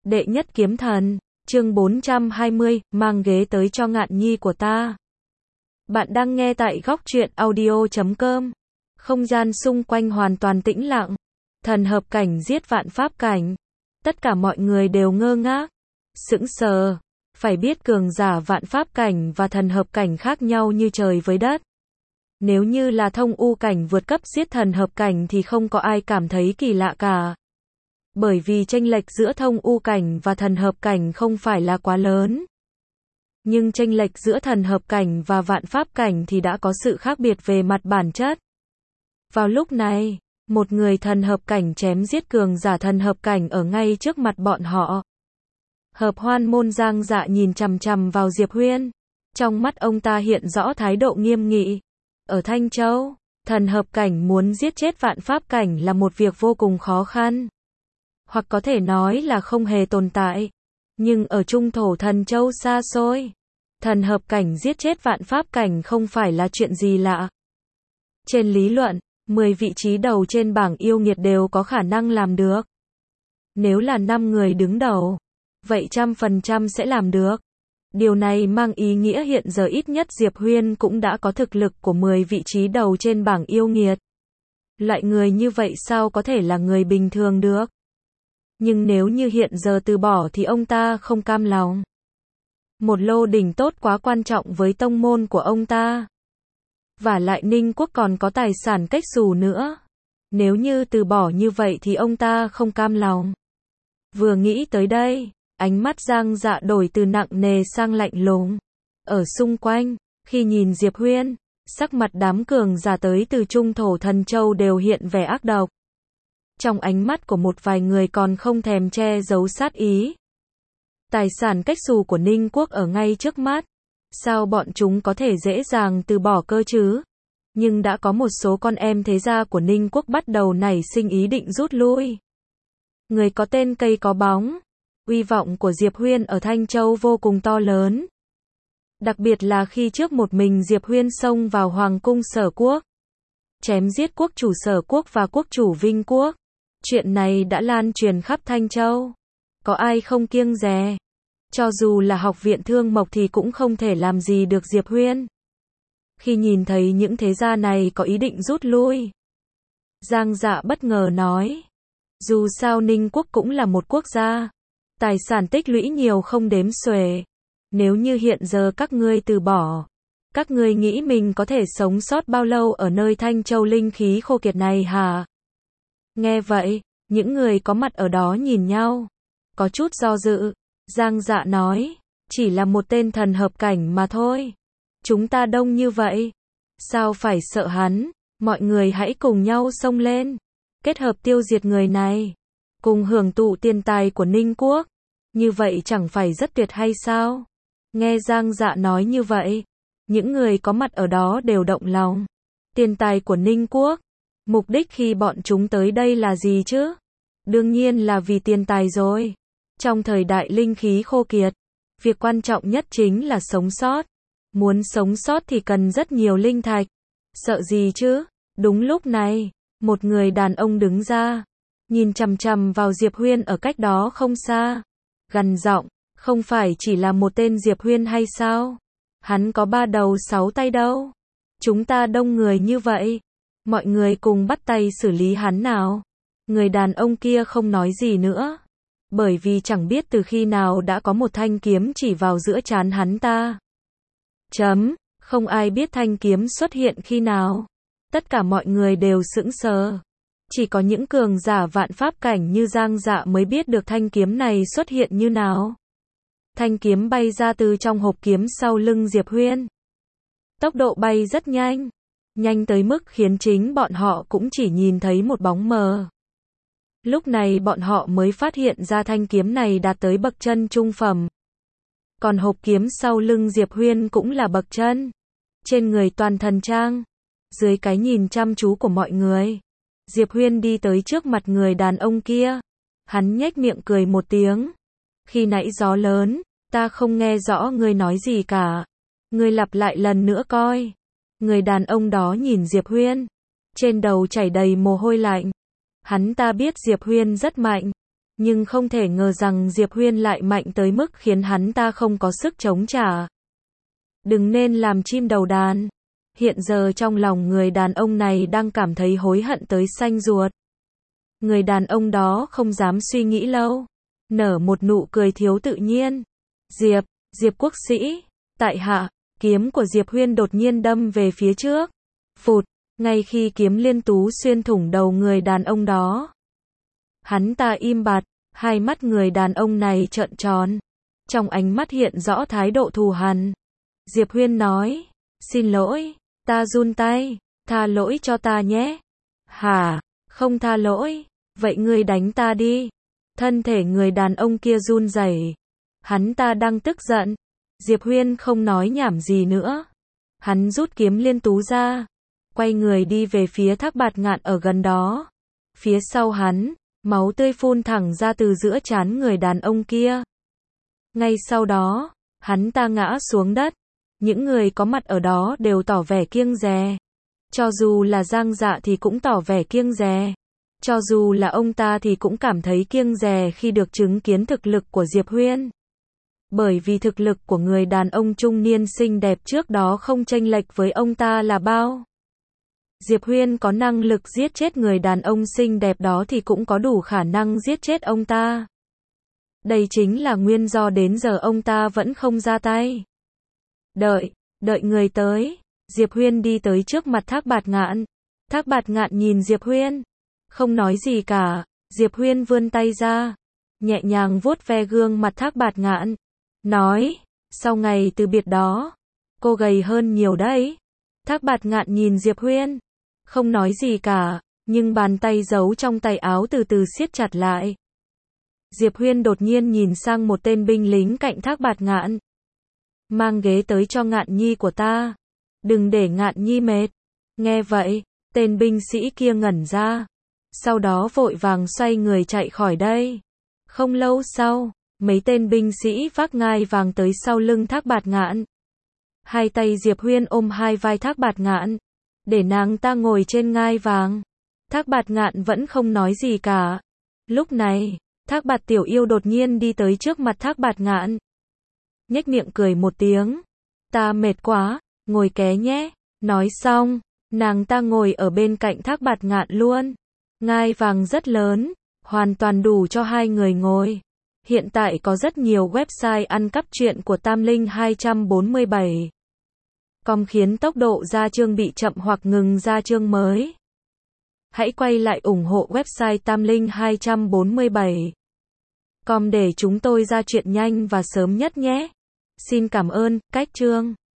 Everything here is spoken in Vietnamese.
Đệ nhất kiếm thần, chương 420, mang ghế tới cho Ngạn Nhi của ta. Bạn đang nghe tại góc truyện audio.com. Không gian xung quanh hoàn toàn tĩnh lặng. Thần hợp cảnh giết vạn pháp cảnh. Tất cả mọi người đều ngơ ngác, sững sờ. Phải biết cường giả vạn pháp cảnh và thần hợp cảnh khác nhau như trời với đất. Nếu như là thông u cảnh vượt cấp giết thần hợp cảnh thì không có ai cảm thấy kỳ lạ cả. Bởi vì chênh lệch giữa thông u cảnh và thần hợp cảnh không phải là quá lớn. Nhưng chênh lệch giữa thần hợp cảnh và vạn pháp cảnh thì đã có sự khác biệt về mặt bản chất. Vào lúc này, một người thần hợp cảnh chém giết cường giả thần hợp cảnh ở ngay trước mặt bọn họ. Hợp Hoan Môn Giang Dạ nhìn chằm chằm vào Diệp Huyên. Trong mắt ông ta hiện rõ thái độ nghiêm nghị. Ở Thanh Châu, thần hợp cảnh muốn giết chết vạn pháp cảnh là một việc vô cùng khó khăn. Hoặc có thể nói là không hề tồn tại. Nhưng ở Trung Thổ Thần Châu xa xôi, thần hợp cảnh giết chết vạn pháp cảnh không phải là chuyện gì lạ. Trên lý luận, 10 vị trí đầu trên bảng yêu nghiệt đều có khả năng làm được. Nếu là 5 người đứng đầu, vậy 100% sẽ làm được. Điều này mang ý nghĩa hiện giờ ít nhất Diệp Huyên cũng đã có thực lực của 10 vị trí đầu trên bảng yêu nghiệt. Loại người như vậy sao có thể là người bình thường được? Nhưng nếu như hiện giờ từ bỏ thì ông ta không cam lòng. Một lô đỉnh tốt quá quan trọng với tông môn của ông ta. Và lại Ninh Quốc còn có tài sản cách xù nữa. Nếu như từ bỏ như vậy thì ông ta không cam lòng. Vừa nghĩ tới đây, ánh mắt Giang Dạ đổi từ nặng nề sang lạnh lùng. Ở xung quanh, khi nhìn Diệp Huyên, sắc mặt đám cường giả tới từ Trung Thổ Thần Châu đều hiện vẻ ác độc. Trong ánh mắt của một vài người còn không thèm che giấu sát ý. Tài sản cách xù của Ninh Quốc ở ngay trước mắt. Sao bọn chúng có thể dễ dàng từ bỏ cơ chứ? Nhưng đã có một số con em thế gia của Ninh Quốc bắt đầu nảy sinh ý định rút lui. Người có tên cây có bóng. Uy vọng của Diệp Huyên ở Thanh Châu vô cùng to lớn. Đặc biệt là khi trước một mình Diệp Huyên xông vào Hoàng cung Sở Quốc. Chém giết quốc chủ Sở Quốc và quốc chủ Vinh Quốc. Chuyện này đã lan truyền khắp Thanh Châu. Có ai không kiêng dè? Cho dù là học viện Thương Mộc thì cũng không thể làm gì được Diệp Huyên. Khi nhìn thấy những thế gia này có ý định rút lui, Giang Dạ bất ngờ nói. Dù sao Ninh Quốc cũng là một quốc gia. Tài sản tích lũy nhiều không đếm xuể. Nếu như hiện giờ các ngươi từ bỏ, các ngươi nghĩ mình có thể sống sót bao lâu ở nơi Thanh Châu linh khí khô kiệt này hả? Nghe vậy, những người có mặt ở đó nhìn nhau. Có chút do dự. Giang Dạ nói, chỉ là một tên thần hợp cảnh mà thôi. Chúng ta đông như vậy. Sao phải sợ hắn? Mọi người hãy cùng nhau xông lên. Kết hợp tiêu diệt người này. Cùng hưởng thụ tiền tài của Ninh Quốc. Như vậy chẳng phải rất tuyệt hay sao? Nghe Giang Dạ nói như vậy, những người có mặt ở đó đều động lòng. Tiền tài của Ninh Quốc. Mục đích khi bọn chúng tới đây là gì chứ? Đương nhiên là vì tiền tài rồi. Trong thời đại linh khí khô kiệt, việc quan trọng nhất chính là sống sót. Muốn sống sót thì cần rất nhiều linh thạch. Sợ gì chứ? Đúng lúc này, một người đàn ông đứng ra, nhìn chằm chằm vào Diệp Huyên ở cách đó không xa. Gằn giọng, không phải chỉ là một tên Diệp Huyên hay sao? Hắn có 3 đầu 6 tay đâu. Chúng ta đông người như vậy. Mọi người cùng bắt tay xử lý hắn nào. Người đàn ông kia không nói gì nữa. Bởi vì chẳng biết từ khi nào đã có một thanh kiếm chỉ vào giữa trán hắn ta. Không ai biết thanh kiếm xuất hiện khi nào. Tất cả mọi người đều sững sờ. Chỉ có những cường giả vạn pháp cảnh như Giang Dạ mới biết được thanh kiếm này xuất hiện như nào. Thanh kiếm bay ra từ trong hộp kiếm sau lưng Diệp Huyên. Tốc độ bay rất nhanh. Nhanh tới mức khiến chính bọn họ cũng chỉ nhìn thấy một bóng mờ. Lúc này bọn họ mới phát hiện ra thanh kiếm này đạt tới bậc chân trung phẩm. Còn hộp kiếm sau lưng Diệp Huyên cũng là bậc chân. Trên người toàn thần trang. Dưới cái nhìn chăm chú của mọi người, Diệp Huyên đi tới trước mặt người đàn ông kia. Hắn nhếch miệng cười một tiếng. Khi nãy gió lớn, ta không nghe rõ ngươi nói gì cả. Ngươi lặp lại lần nữa coi. Người đàn ông đó nhìn Diệp Huyên. Trên đầu chảy đầy mồ hôi lạnh. Hắn ta biết Diệp Huyên rất mạnh. Nhưng không thể ngờ rằng Diệp Huyên lại mạnh tới mức khiến hắn ta không có sức chống trả. Đừng nên làm chim đầu đàn. Hiện giờ trong lòng người đàn ông này đang cảm thấy hối hận tới xanh ruột. Người đàn ông đó không dám suy nghĩ lâu. Nở một nụ cười thiếu tự nhiên. Diệp quốc sĩ. Tại hạ, kiếm của Diệp Huyên đột nhiên đâm về phía trước. Phụt, ngay khi kiếm liên tú xuyên thủng đầu người đàn ông đó. Hắn ta im bặt, hai mắt người đàn ông này trợn tròn. Trong ánh mắt hiện rõ thái độ thù hằn. Diệp Huyên nói, xin lỗi, ta run tay, tha lỗi cho ta nhé. Hả, không tha lỗi, vậy ngươi đánh ta đi. Thân thể người đàn ông kia run rẩy. Hắn ta đang tức giận. Diệp Huyên không nói nhảm gì nữa. Hắn rút kiếm liên tú ra, quay người đi về phía Thác Bạt Ngạn ở gần đó. Phía sau hắn, máu tươi phun thẳng ra từ giữa trán người đàn ông kia. Ngay sau đó, hắn ta ngã xuống đất. Những người có mặt ở đó đều tỏ vẻ kiêng dè. Cho dù là Giang Dạ thì cũng tỏ vẻ kiêng dè. Cho dù là ông ta thì cũng cảm thấy kiêng dè khi được chứng kiến thực lực của Diệp Huyên. Bởi vì thực lực của người đàn ông trung niên xinh đẹp trước đó không chênh lệch với ông ta là bao. Diệp Huyên có năng lực giết chết người đàn ông xinh đẹp đó thì cũng có đủ khả năng giết chết ông ta. Đây chính là nguyên do đến giờ ông ta vẫn không ra tay. Đợi người tới. Diệp Huyên đi tới trước mặt Thác Bạt Ngạn. Thác Bạt Ngạn nhìn Diệp Huyên, không nói gì cả. Diệp Huyên vươn tay ra, nhẹ nhàng vuốt ve gương mặt Thác Bạt Ngạn, nói, sau ngày từ biệt đó, cô gầy hơn nhiều đấy. Thác Bạt Ngạn nhìn Diệp Huyên, không nói gì cả, nhưng bàn tay giấu trong tay áo từ từ siết chặt lại. Diệp Huyên đột nhiên nhìn sang một tên binh lính cạnh Thác Bạt Ngạn. Mang ghế tới cho Ngạn nhi của ta. Đừng để Ngạn nhi mệt. Nghe vậy, tên binh sĩ kia ngẩn ra. Sau đó vội vàng xoay người chạy khỏi đây. Không lâu sau, mấy tên binh sĩ vác ngai vàng tới sau lưng Thác Bạt Ngạn. Hai tay Diệp Huyên ôm hai vai Thác Bạt Ngạn, để nàng ta ngồi trên ngai vàng. Thác Bạt Ngạn vẫn không nói gì cả. Lúc này, Thác Bạt Tiểu Yêu đột nhiên đi tới trước mặt Thác Bạt Ngạn. Nhếch miệng cười một tiếng. Ta mệt quá, ngồi ké nhé. Nói xong, nàng ta ngồi ở bên cạnh Thác Bạt Ngạn luôn. Ngai vàng rất lớn, hoàn toàn đủ cho hai người ngồi. Hiện tại có rất nhiều website ăn cắp truyện của Tam Linh 247. Com khiến tốc độ ra chương bị chậm hoặc ngừng ra chương mới. Hãy quay lại ủng hộ website Tam Linh 247. Com để chúng tôi ra truyện nhanh và sớm nhất nhé. Xin cảm ơn, cách chương.